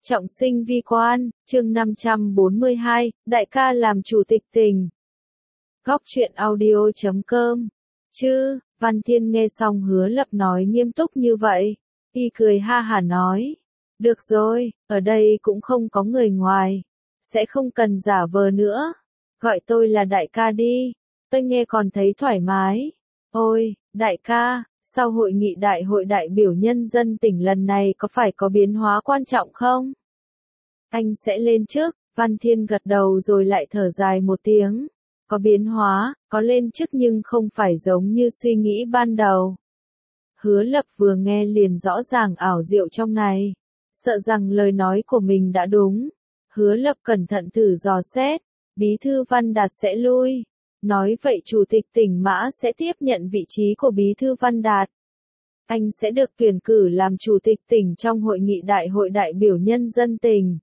Trọng sinh vi quan, chương 542, đại ca làm chủ tịch tỉnh. Góc truyện audio.com. Chứ, Văn Thiên nghe xong Hứa Lập nói nghiêm túc như vậy. Y cười ha hả nói. Được rồi, ở đây cũng không có người ngoài. Sẽ không cần giả vờ nữa. Gọi tôi là đại ca đi. Tôi nghe còn thấy thoải mái. Ôi, đại ca, sau hội nghị đại hội đại biểu nhân dân tỉnh lần này có phải có biến hóa quan trọng không? Anh sẽ lên trước, Văn Thiên gật đầu rồi lại thở dài một tiếng. Có biến hóa, có lên chức nhưng không phải giống như suy nghĩ ban đầu. Hứa Lập vừa nghe liền rõ ràng ảo diệu trong này. Sợ rằng lời nói của mình đã đúng. Hứa Lập cẩn thận thử dò xét. Bí thư Văn Đạt sẽ lui. Nói vậy chủ tịch tỉnh Mã sẽ tiếp nhận vị trí của bí thư Văn Đạt. Anh sẽ được tuyển cử làm chủ tịch tỉnh trong hội nghị đại hội đại biểu nhân dân tỉnh.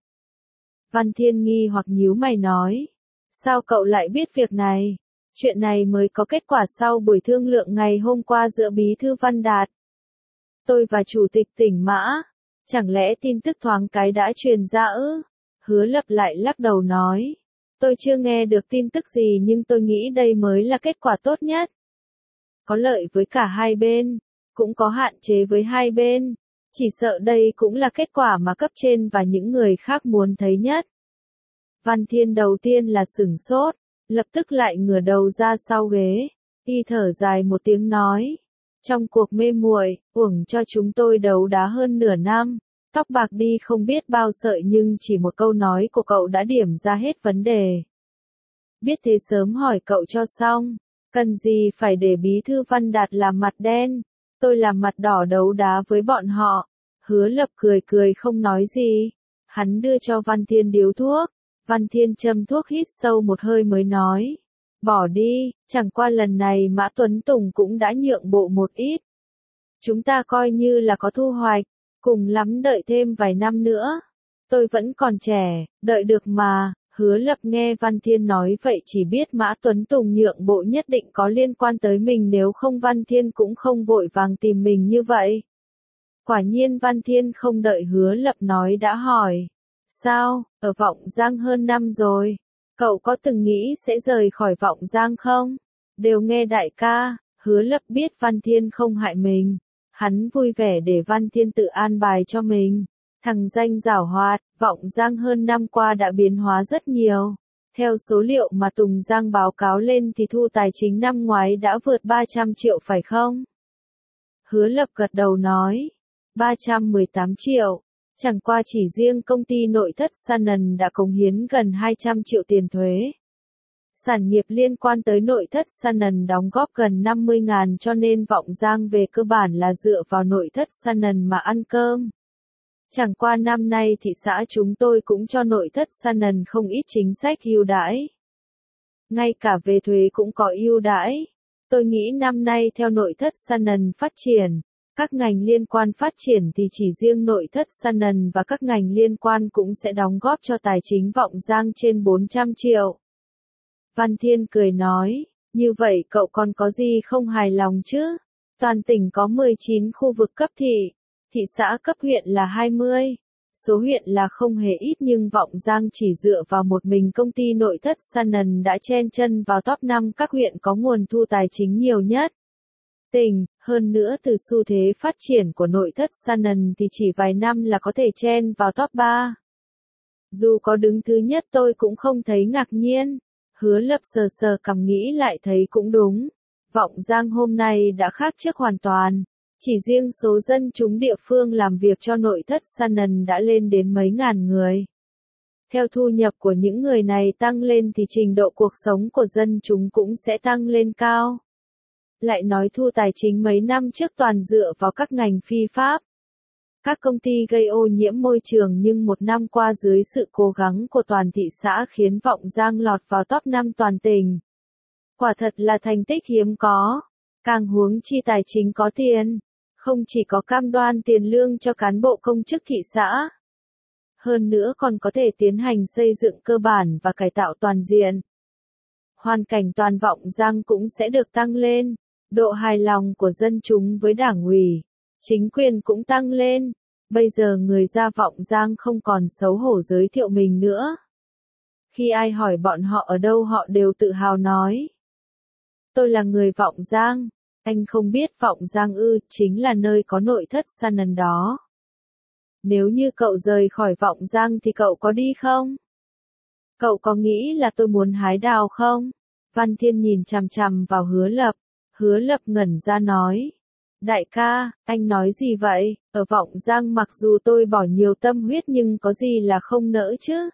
Văn Thiên nghi hoặc nhíu mày nói. Sao cậu lại biết việc này? Chuyện này mới có kết quả sau buổi thương lượng ngày hôm qua giữa bí thư Văn Đạt. Tôi và chủ tịch tỉnh Mã. Chẳng lẽ tin tức thoáng cái đã truyền ra ư? Hứa Lập lại lắc đầu nói. Tôi chưa nghe được tin tức gì nhưng tôi nghĩ đây mới là kết quả tốt nhất. Có lợi với cả hai bên, cũng có hạn chế với hai bên. Chỉ sợ đây cũng là kết quả mà cấp trên và những người khác muốn thấy nhất. Văn Thiên đầu tiên là sửng sốt, lập tức lại ngửa đầu ra sau ghế. Y thở dài một tiếng nói. Trong cuộc mê muội, uổng cho chúng tôi đấu đá hơn nửa năm. Tóc bạc đi không biết bao sợi nhưng chỉ một câu nói của cậu đã điểm ra hết vấn đề. Biết thế sớm hỏi cậu cho xong. Cần gì phải để bí thư Văn Đạt làm mặt đen. Tôi làm mặt đỏ đấu đá với bọn họ. Hứa Lập cười cười không nói gì. Hắn đưa cho Văn Thiên điếu thuốc. Văn Thiên châm thuốc hít sâu một hơi mới nói. Bỏ đi, chẳng qua lần này Mã Tuấn Tùng cũng đã nhượng bộ một ít. Chúng ta coi như là có thu hoạch, cùng lắm đợi thêm vài năm nữa. Tôi vẫn còn trẻ, đợi được mà. Hứa Lập nghe Văn Thiên nói vậy chỉ biết Mã Tuấn Tùng nhượng bộ nhất định có liên quan tới mình, nếu không Văn Thiên cũng không vội vàng tìm mình như vậy. Quả nhiên Văn Thiên không đợi Hứa Lập nói đã hỏi. Sao, ở Vọng Giang hơn năm rồi, cậu có từng nghĩ sẽ rời khỏi Vọng Giang không? Đều nghe đại ca. Hứa Lập biết Văn Thiên không hại mình. Hắn vui vẻ để Văn Thiên tự an bài cho mình. Thằng danh giảo hoạt, Vọng Giang hơn năm qua đã biến hóa rất nhiều. Theo số liệu mà Tùng Giang báo cáo lên thì thu tài chính năm ngoái đã vượt 300 triệu phải không? Hứa Lập gật đầu nói. 318 triệu. Chẳng qua chỉ riêng công ty nội thất Sanan đã cống hiến gần 200 triệu tiền thuế. Sản nghiệp liên quan tới nội thất Sanan đóng góp gần 50.000 cho nên Vọng Giang về cơ bản là dựa vào nội thất Sanan mà ăn cơm. Chẳng qua năm nay thị xã chúng tôi cũng cho nội thất Sanan không ít chính sách ưu đãi. Ngay cả về thuế cũng có ưu đãi. Tôi nghĩ năm nay theo nội thất Sanan phát triển, các ngành liên quan phát triển thì chỉ riêng nội thất Sanan và các ngành liên quan cũng sẽ đóng góp cho tài chính Vọng Giang trên 400 triệu. Văn Thiên cười nói, như vậy cậu còn có gì không hài lòng chứ? Toàn tỉnh có 19 khu vực cấp thị, thị xã cấp huyện là 20. Số huyện là không hề ít nhưng Vọng Giang chỉ dựa vào một mình công ty nội thất Sanan đã chen chân vào top 5 các huyện có nguồn thu tài chính nhiều nhất. Tỉnh, hơn nữa từ xu thế phát triển của nội thất Sanan thì chỉ vài năm là có thể chen vào top 3. Dù có đứng thứ nhất tôi cũng không thấy ngạc nhiên. Hứa Lập sờ sờ cằm nghĩ lại thấy cũng đúng. Vọng Giang hôm nay đã khác trước hoàn toàn. Chỉ riêng số dân chúng địa phương làm việc cho nội thất Sanan đã lên đến mấy ngàn người. Theo thu nhập của những người này tăng lên thì trình độ cuộc sống của dân chúng cũng sẽ tăng lên cao. Lại nói thu tài chính mấy năm trước toàn dựa vào các ngành phi pháp. Các công ty gây ô nhiễm môi trường nhưng một năm qua dưới sự cố gắng của toàn thị xã khiến Vọng Giang lọt vào top 5 toàn tỉnh. Quả thật là thành tích hiếm có. Càng huống chi tài chính có tiền. Không chỉ có cam đoan tiền lương cho cán bộ công chức thị xã. Hơn nữa còn có thể tiến hành xây dựng cơ bản và cải tạo toàn diện. Hoàn cảnh toàn Vọng Giang cũng sẽ được tăng lên. Độ hài lòng của dân chúng với đảng ủy, chính quyền cũng tăng lên. Bây giờ người ra Vọng Giang không còn xấu hổ giới thiệu mình nữa. Khi ai hỏi bọn họ ở đâu họ đều tự hào nói. Tôi là người Vọng Giang. Anh không biết Vọng Giang ư, chính là nơi có nội thất Shannon đó. Nếu như cậu rời khỏi Vọng Giang thì cậu có đi không? Cậu có nghĩ là tôi muốn hái đào không? Văn Thiên nhìn chằm chằm vào Hứa Lập ngẩn ra nói. Đại ca, anh nói gì vậy? Ở Vọng Giang mặc dù tôi bỏ nhiều tâm huyết nhưng có gì là không nỡ chứ?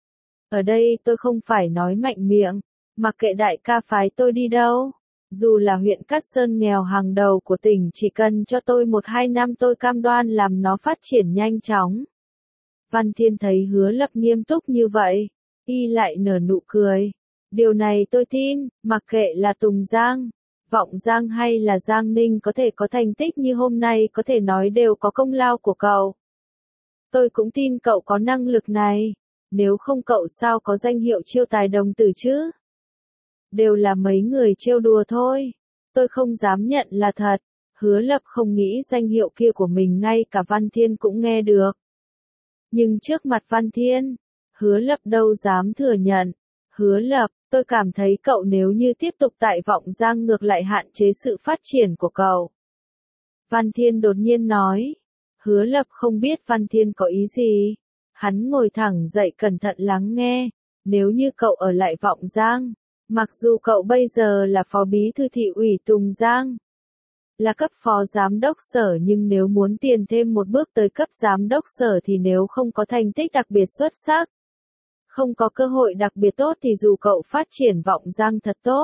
Ở đây tôi không phải nói mạnh miệng, mặc kệ đại ca phái tôi đi đâu. Dù là huyện Cát Sơn nghèo hàng đầu của tỉnh chỉ cần cho tôi 1-2 năm tôi cam đoan làm nó phát triển nhanh chóng. Văn Thiên thấy Hứa Lập nghiêm túc như vậy, y lại nở nụ cười. Điều này tôi tin, mặc kệ là Tùng Giang, Vọng Giang hay là Giang Ninh có thể có thành tích như hôm nay có thể nói đều có công lao của cậu. Tôi cũng tin cậu có năng lực này, nếu không cậu sao có danh hiệu chiêu tài đồng tử chứ? Đều là mấy người trêu đùa thôi, tôi không dám nhận là thật. Hứa Lập không nghĩ danh hiệu kia của mình ngay cả Văn Thiên cũng nghe được. Nhưng trước mặt Văn Thiên, Hứa Lập đâu dám thừa nhận. Hứa Lập, tôi cảm thấy cậu nếu như tiếp tục tại Vọng Giang ngược lại hạn chế sự phát triển của cậu. Văn Thiên đột nhiên nói. Hứa Lập không biết Văn Thiên có ý gì. Hắn ngồi thẳng dậy cẩn thận lắng nghe. Nếu như cậu ở lại Vọng Giang, mặc dù cậu bây giờ là phó bí thư thị ủy Tùng Giang, là cấp phó giám đốc sở, nhưng nếu muốn tiến thêm một bước tới cấp giám đốc sở thì nếu không có thành tích đặc biệt xuất sắc, không có cơ hội đặc biệt tốt thì dù cậu phát triển Vọng Giang thật tốt,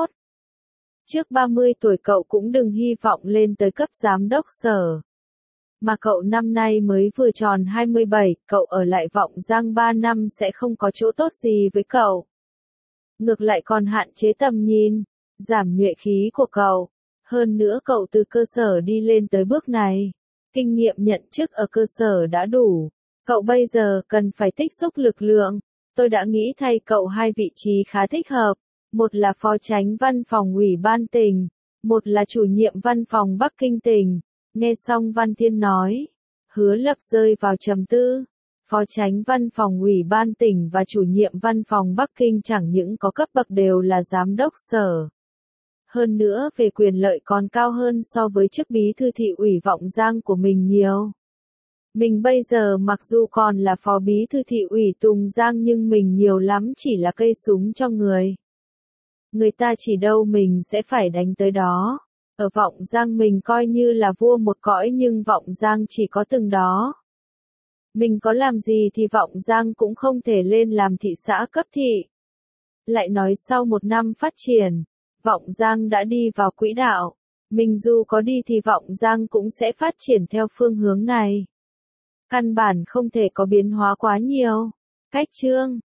trước 30 tuổi cậu cũng đừng hy vọng lên tới cấp giám đốc sở. Mà cậu năm nay mới vừa tròn 27, cậu ở lại Vọng Giang 3 năm sẽ không có chỗ tốt gì với cậu. Ngược lại còn hạn chế tầm nhìn, giảm nhuệ khí của cậu. Hơn nữa cậu từ cơ sở đi lên tới bước này, kinh nghiệm nhận chức ở cơ sở đã đủ. Cậu bây giờ cần phải tích xúc lực lượng. Tôi đã nghĩ thay cậu 2 vị trí khá thích hợp. Một là phó chánh văn phòng ủy ban tỉnh, một là chủ nhiệm văn phòng Bắc Kinh tỉnh. Nghe xong Văn Thiên nói, Hứa Lập rơi vào trầm tư. Phó chánh văn phòng ủy ban tỉnh và chủ nhiệm văn phòng Bắc Kinh chẳng những có cấp bậc đều là giám đốc sở. Hơn nữa về quyền lợi còn cao hơn so với chức bí thư thị ủy Vọng Giang của mình nhiều. Mình bây giờ mặc dù còn là phó bí thư thị ủy Tùng Giang nhưng mình nhiều lắm chỉ là cây súng cho người. Người ta chỉ đâu mình sẽ phải đánh tới đó. Ở Vọng Giang mình coi như là vua một cõi nhưng Vọng Giang chỉ có từng đó. Mình có làm gì thì Vọng Giang cũng không thể lên làm thị xã cấp thị. Lại nói sau 1 năm phát triển, Vọng Giang đã đi vào quỹ đạo. Mình dù có đi thì Vọng Giang cũng sẽ phát triển theo phương hướng này. Căn bản không thể có biến hóa quá nhiều. Cách chương